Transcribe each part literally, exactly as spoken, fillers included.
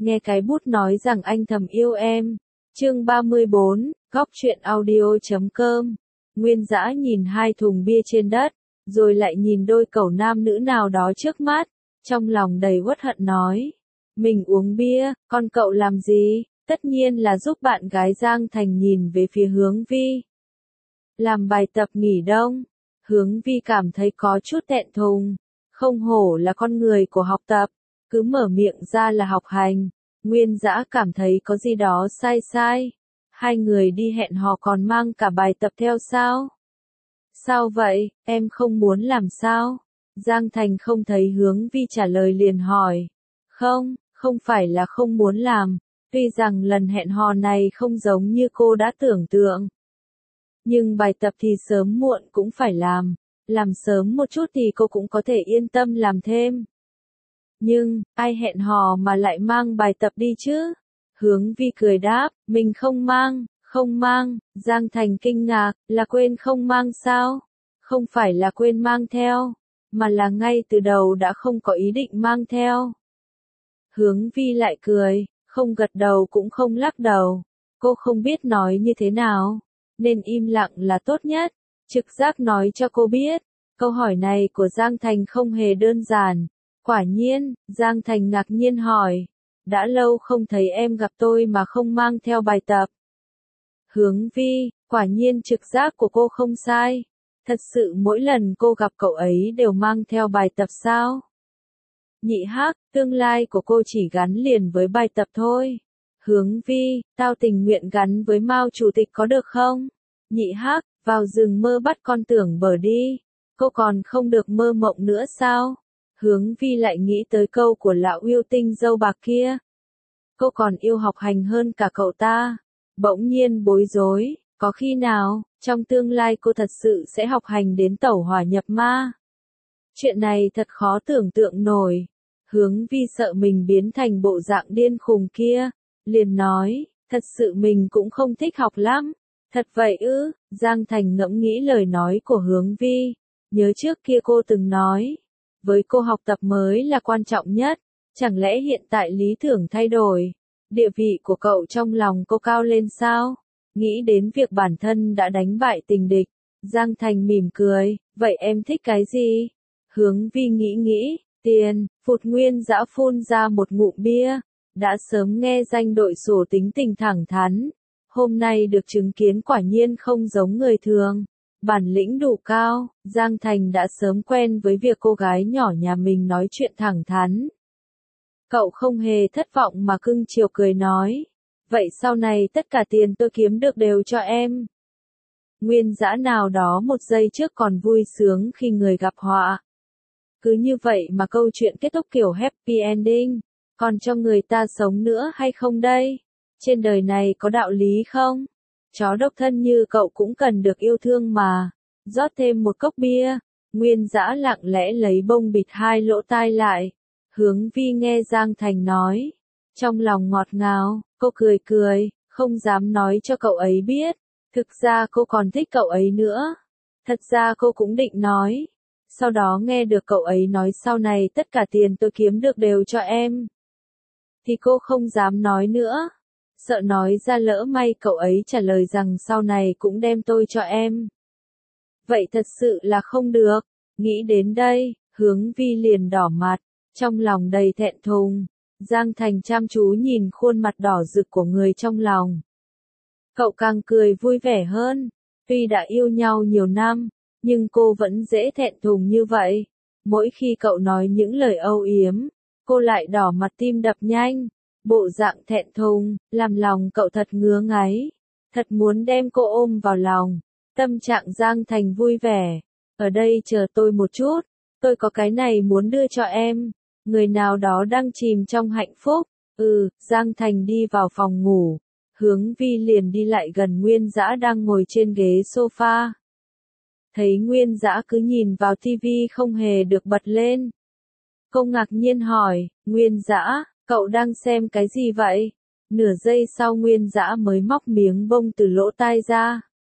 nghe cái bút nói rằng anh thầm yêu em. Chương ba mươi bốn, góc truyện audio chấm com. Nguyên Dã nhìn hai thùng bia trên đất, rồi lại nhìn đôi cẩu nam nữ nào đó trước mắt, trong lòng đầy uất hận nói. Mình uống bia, còn cậu làm gì? Tất nhiên là giúp bạn gái Giang Thành nhìn về phía Hướng Vi. Làm bài tập nghỉ đông. Hướng Vi cảm thấy có chút thẹn thùng. Không hổ là con người của học tập, cứ mở miệng ra là học hành. Nguyên Dã cảm thấy có gì đó sai sai. Hai người đi hẹn hò còn mang cả bài tập theo sao? Sao vậy, em không muốn làm sao? Giang Thành không thấy Hướng Vi trả lời liền hỏi. Không, không phải là không muốn làm. Tuy rằng lần hẹn hò này không giống như cô đã tưởng tượng. Nhưng bài tập thì sớm muộn cũng phải làm. Làm sớm một chút thì cô cũng có thể yên tâm làm thêm. Nhưng, ai hẹn hò mà lại mang bài tập đi chứ? Hướng Vi cười đáp, mình không mang, không mang. Giang Thành kinh ngạc, là quên không mang sao? Không phải là quên mang theo, mà là ngay từ đầu đã không có ý định mang theo. Hướng Vi lại cười, không gật đầu cũng không lắc đầu. Cô không biết nói như thế nào, nên im lặng là tốt nhất. Trực giác nói cho cô biết, câu hỏi này của Giang Thành không hề đơn giản. Quả nhiên, Giang Thành ngạc nhiên hỏi, đã lâu không thấy em gặp tôi mà không mang theo bài tập. Hướng Vi, quả nhiên trực giác của cô không sai. Thật sự mỗi lần cô gặp cậu ấy đều mang theo bài tập sao? Nhị Hắc, tương lai của cô chỉ gắn liền với bài tập thôi. Hướng Vi, tao tình nguyện gắn với Mao chủ tịch có được không? Nhị Hắc, vào rừng mơ bắt con tưởng bờ đi. Cô còn không được mơ mộng nữa sao? Hướng Vi lại nghĩ tới câu của lão yêu tinh dâu bạc kia. Cô còn yêu học hành hơn cả cậu ta. Bỗng nhiên bối rối, có khi nào, trong tương lai cô thật sự sẽ học hành đến tẩu hỏa nhập ma? Chuyện này thật khó tưởng tượng nổi. Hướng Vi sợ mình biến thành bộ dạng điên khùng kia, liền nói, thật sự mình cũng không thích học lắm. Thật vậy ư? Giang Thành ngẫm nghĩ lời nói của Hướng Vi, nhớ trước kia cô từng nói, với cô học tập mới là quan trọng nhất, chẳng lẽ hiện tại lý tưởng thay đổi, địa vị của cậu trong lòng cô cao lên sao? Nghĩ đến việc bản thân đã đánh bại tình địch, Giang Thành mỉm cười, vậy em thích cái gì? Hướng Vi nghĩ nghĩ, tiền. Phụt Nguyên Dã phun ra một ngụm bia, đã sớm nghe danh đội sổ tính tình thẳng thắn, hôm nay được chứng kiến quả nhiên không giống người thường, bản lĩnh đủ cao. Giang Thành đã sớm quen với việc cô gái nhỏ nhà mình nói chuyện thẳng thắn. Cậu không hề thất vọng mà cưng chiều cười nói, vậy sau này tất cả tiền tôi kiếm được đều cho em. Nguyên Dã nào đó một giây trước còn vui sướng khi người gặp họa. Cứ như vậy mà câu chuyện kết thúc kiểu happy ending, còn cho người ta sống nữa hay không đây? Trên đời này có đạo lý không? Chó độc thân như cậu cũng cần được yêu thương mà. Rót thêm một cốc bia, Nguyên Dã lặng lẽ lấy bông bịt hai lỗ tai lại. Hướng Vi nghe Giang Thành nói, trong lòng ngọt ngào, cô cười cười, không dám nói cho cậu ấy biết. Thực ra cô còn thích cậu ấy nữa. Thật ra cô cũng định nói. Sau đó nghe được cậu ấy nói sau này tất cả tiền tôi kiếm được đều cho em. Thì cô không dám nói nữa. Sợ nói ra lỡ may cậu ấy trả lời rằng sau này cũng đem tôi cho em. Vậy thật sự là không được. Nghĩ đến đây, Hướng Vi liền đỏ mặt, trong lòng đầy thẹn thùng. Giang Thành chăm chú nhìn khuôn mặt đỏ rực của người trong lòng. Cậu càng cười vui vẻ hơn. Tuy đã yêu nhau nhiều năm, nhưng cô vẫn dễ thẹn thùng như vậy. Mỗi khi cậu nói những lời âu yếm, cô lại đỏ mặt tim đập nhanh. Bộ dạng thẹn thùng, làm lòng cậu thật ngứa ngáy. Thật muốn đem cô ôm vào lòng. Tâm trạng Giang Thành vui vẻ. Ở đây chờ tôi một chút, tôi có cái này muốn đưa cho em. Người nào đó đang chìm trong hạnh phúc. Ừ, Giang Thành đi vào phòng ngủ. Hướng Vi liền đi lại gần Nguyên Dã đang ngồi trên ghế sofa. Thấy Nguyên Dã cứ nhìn vào tivi không hề được bật lên. Cô ngạc nhiên hỏi, Nguyên Dã, cậu đang xem cái gì vậy? Nửa giây sau Nguyên Dã mới móc miếng bông từ lỗ tai ra.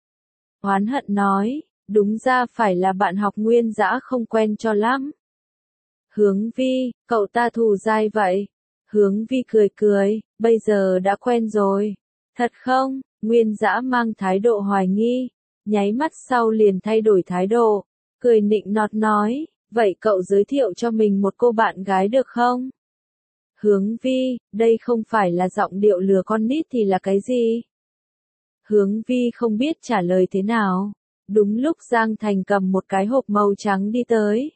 Oán hận nói, đúng ra phải là bạn học Nguyên Dã không quen cho lắm. Hướng Vi, cậu ta thù dai vậy. Hướng Vi cười cười, bây giờ đã quen rồi. Thật không? Nguyên Dã mang thái độ hoài nghi, nháy mắt sau liền thay đổi thái độ, cười nịnh nọt nói, vậy cậu giới thiệu cho mình một cô bạn gái được không? Hướng Vi, đây không phải là giọng điệu lừa con nít thì là cái gì? Hướng Vi không biết trả lời thế nào. Đúng lúc Giang Thành cầm một cái hộp màu trắng đi tới.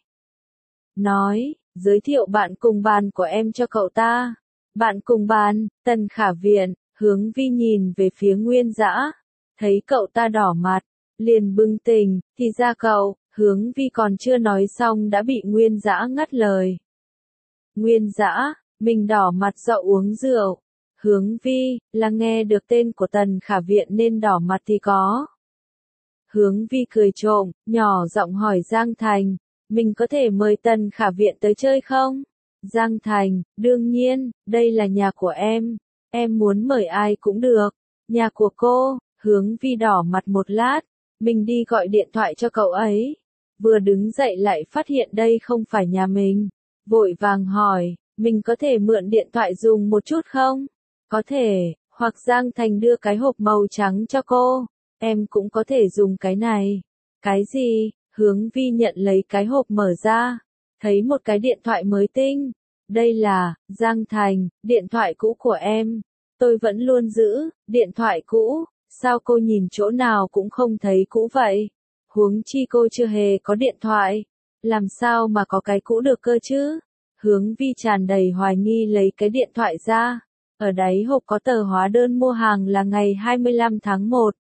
Nói, giới thiệu bạn cùng bàn của em cho cậu ta. Bạn cùng bàn, Tần Khả Viện. Hướng Vi nhìn về phía Nguyên Dã, thấy cậu ta đỏ mặt, liền bừng tỉnh, thì ra cậu, Hướng Vi còn chưa nói xong đã bị Nguyên Dã ngắt lời. Nguyên Dã, mình đỏ mặt do uống rượu. Hướng Vi, là nghe được tên của Tần Khả Viện nên đỏ mặt thì có. Hướng Vi cười trộm, nhỏ giọng hỏi Giang Thành, mình có thể mời Tần Khả Viện tới chơi không? Giang Thành, đương nhiên, đây là nhà của em. Em muốn mời ai cũng được. Nhà của cô. Hướng Vi đỏ mặt một lát, mình đi gọi điện thoại cho cậu ấy. Vừa đứng dậy lại phát hiện đây không phải nhà mình. Vội vàng hỏi, mình có thể mượn điện thoại dùng một chút không? Có thể, hoặc Giang Thành đưa cái hộp màu trắng cho cô. Em cũng có thể dùng cái này. Cái gì? Hướng Vi nhận lấy cái hộp mở ra. Thấy một cái điện thoại mới tinh. Đây là, Giang Thành, điện thoại cũ của em. Tôi vẫn luôn giữ, điện thoại cũ, sao cô nhìn chỗ nào cũng không thấy cũ vậy? Huống chi cô chưa hề có điện thoại. Làm sao mà có cái cũ được cơ chứ? Hướng Vi tràn đầy hoài nghi lấy cái điện thoại ra. Ở đáy hộp có tờ hóa đơn mua hàng là ngày hai mươi lăm tháng một.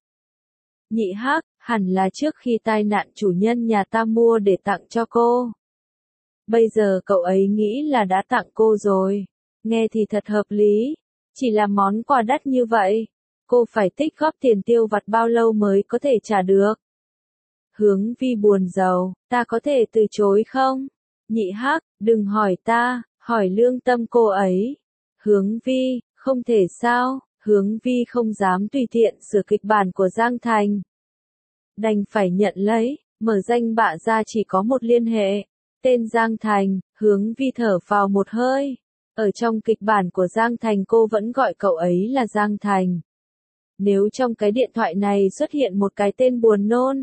Nhị Hắc, hẳn là trước khi tai nạn chủ nhân nhà ta mua để tặng cho cô. Bây giờ cậu ấy nghĩ là đã tặng cô rồi. Nghe thì thật hợp lý. Chỉ là món quà đắt như vậy. Cô phải tích góp tiền tiêu vặt bao lâu mới có thể trả được? Hướng Vi buồn rầu, ta có thể từ chối không? Nhị Hắc, đừng hỏi ta, hỏi lương tâm cô ấy. Hướng Vi, không thể sao? Hướng Vi không dám tùy tiện sửa kịch bản của Giang Thành. Đành phải nhận lấy, mở danh bạ ra chỉ có một liên hệ. Tên Giang Thành. Hướng Vi thở vào một hơi. Ở trong kịch bản của Giang Thành cô vẫn gọi cậu ấy là Giang Thành. Nếu trong cái điện thoại này xuất hiện một cái tên buồn nôn,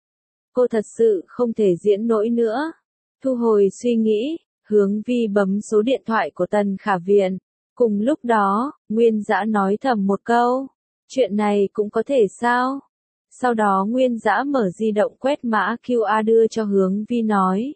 cô thật sự không thể diễn nổi nữa. Thu hồi suy nghĩ, Hướng Vi bấm số điện thoại của Tần Khả Viện. Cùng lúc đó, Nguyên Dã nói thầm một câu. Chuyện này cũng có thể sao? Sau đó Nguyên Dã mở di động quét mã quy rờ đưa cho Hướng Vi nói.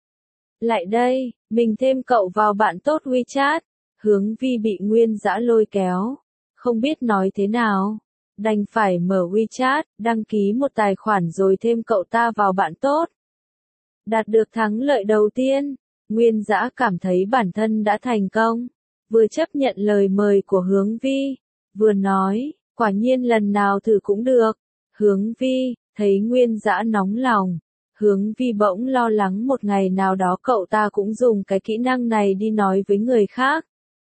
Lại đây, mình thêm cậu vào bạn tốt WeChat. Hướng Vi bị Nguyên Dã lôi kéo. Không biết nói thế nào. Đành phải mở WeChat, đăng ký một tài khoản rồi thêm cậu ta vào bạn tốt. Đạt được thắng lợi đầu tiên, Nguyên Dã cảm thấy bản thân đã thành công. Vừa chấp nhận lời mời của Hướng Vi, vừa nói, quả nhiên lần nào thử cũng được. Hướng Vi, thấy Nguyên Dã nóng lòng. Hướng Vi bỗng lo lắng một ngày nào đó cậu ta cũng dùng cái kỹ năng này đi nói với người khác.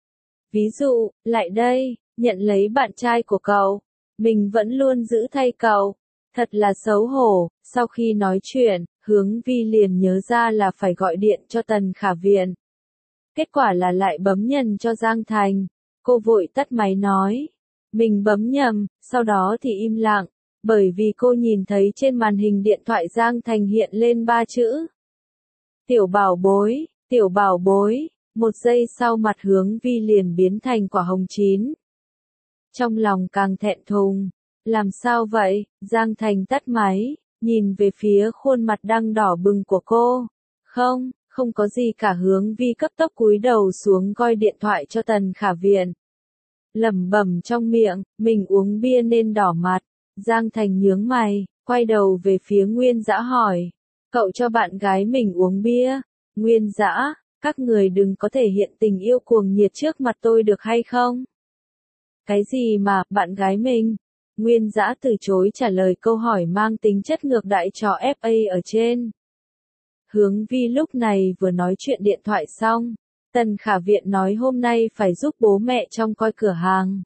Ví dụ, lại đây, nhận lấy bạn trai của cậu. Mình vẫn luôn giữ thay cậu. Thật là xấu hổ. Sau khi nói chuyện, Hướng Vi liền nhớ ra là phải gọi điện cho Tần Khả Viện. Kết quả là lại bấm nhầm cho Giang Thành. Cô vội tắt máy nói. Mình bấm nhầm, sau đó thì im lặng. Bởi vì cô nhìn thấy trên màn hình điện thoại Giang Thành hiện lên ba chữ. Tiểu bảo bối, tiểu bảo bối. Một giây sau mặt Hướng Vi liền biến thành quả hồng chín. Trong lòng càng thẹn thùng. Làm sao vậy? Giang Thành tắt máy, nhìn về phía khuôn mặt đang đỏ bừng của cô. Không, không có gì cả. Hướng Vi cấp tốc cúi đầu xuống coi điện thoại cho Tần Khả Viện. Lẩm bẩm trong miệng, mình uống bia nên đỏ mặt. Giang Thành nhướng mày, quay đầu về phía Nguyên Dã hỏi. Cậu cho bạn gái mình uống bia? Nguyên Dã, các người đừng có thể hiện tình yêu cuồng nhiệt trước mặt tôi được hay không? Cái gì mà, bạn gái mình? Nguyên Dã từ chối trả lời câu hỏi mang tính chất ngược đại cho ép a ở trên. Hướng Vi lúc này vừa nói chuyện điện thoại xong. Tần Khả Viện nói hôm nay phải giúp bố mẹ trông coi cửa hàng.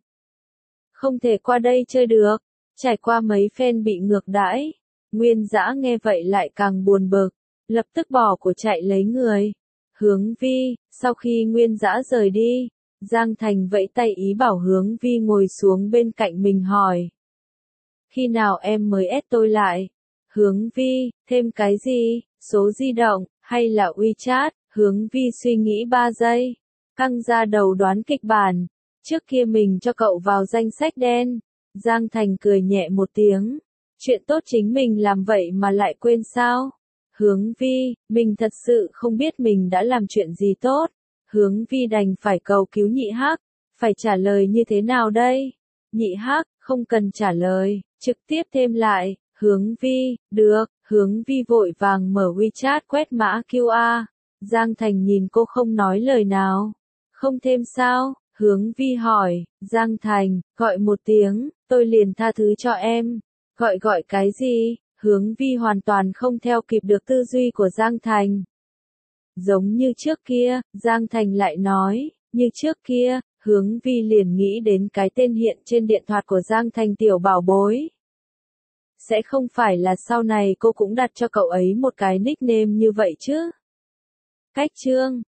Không thể qua đây chơi được. Trải qua mấy phen bị ngược đãi. Nguyên Dã nghe vậy lại càng buồn bực. Lập tức bỏ của chạy lấy người. Hướng Vi, sau khi Nguyên Dã rời đi, Giang Thành vẫy tay ý bảo Hướng Vi ngồi xuống bên cạnh mình hỏi. Khi nào em mới add tôi lại? Hướng Vi, thêm cái gì? Số di động, hay là WeChat? Hướng Vi suy nghĩ ba giây. Căng ra đầu đoán kịch bản. Trước kia mình cho cậu vào danh sách đen. Giang Thành cười nhẹ một tiếng. Chuyện tốt chính mình làm vậy mà lại quên sao? Hướng Vi, mình thật sự không biết mình đã làm chuyện gì tốt. Hướng Vi đành phải cầu cứu Nhị Hắc. Phải trả lời như thế nào đây? Nhị Hắc, không cần trả lời, trực tiếp thêm lại. Hướng Vi, được. Hướng Vi vội vàng mở WeChat quét mã quy rờ. Giang Thành nhìn cô không nói lời nào. Không thêm sao? Hướng Vi hỏi. Giang Thành, gọi một tiếng, tôi liền tha thứ cho em. Gọi gọi cái gì? Hướng Vi hoàn toàn không theo kịp được tư duy của Giang Thành. Giống như trước kia, Giang Thành lại nói, như trước kia, Hướng Vi liền nghĩ đến cái tên hiện trên điện thoại của Giang Thành tiểu bảo bối. Sẽ không phải là sau này cô cũng đặt cho cậu ấy một cái nickname như vậy chứ? Cách chương